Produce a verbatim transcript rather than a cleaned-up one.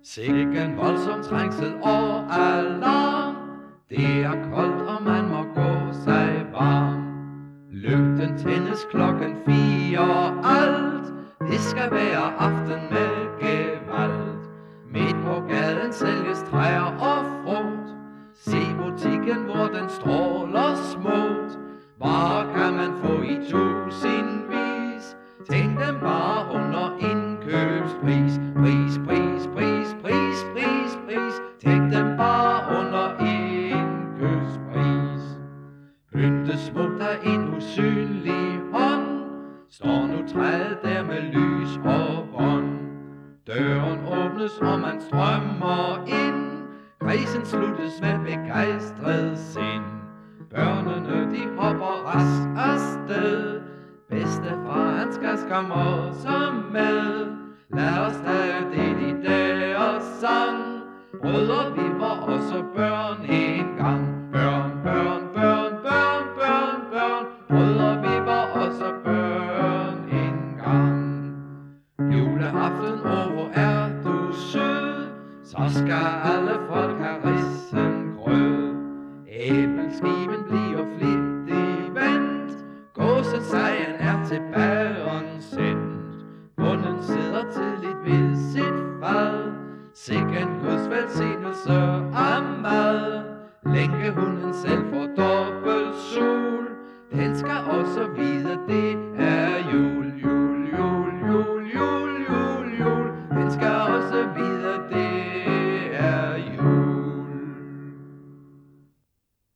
Sikken voldsom trængsel og alarm. Det er koldt, og man må gå sig varm. Lygten tændes klokken fire, alt det skal være aften med gevalt. Midt på gaden sælges træer og frugt. Se butikken, hvor den stråler smukt. Varer kan man få i tusindvis. Tænk dem bare under indkøbspris. Pris, pris, pris, pris, pris, pris. Tænk dem bare under indkøbspris. Pynte smukt af en usynlig hånd. Står nu træet der med lys og bånd. Døren åbnes, og man strømmer ind. Kredsen sluttes med begejstret sind. Børnene, de hopper rask afsted. Bedstefar, han skal skam også med. Lad os tage det i dag og sang. Brødre, vi var også børn en gang. Børn, børn, børn, børn, børn, børn. Brødre, vi var også børn en gang. Juleaften, åh, hvor er du sød. Så skal alle folk have rissen grød. Æbelskiven bliver flittig vendt. Gåsesejen er til bageren sendt. Bunden sidder tidligt ved sit fad. Sikken Guds velsignelse af mad. Lænkehunden selv får dobbelt sol. Den skal også vide det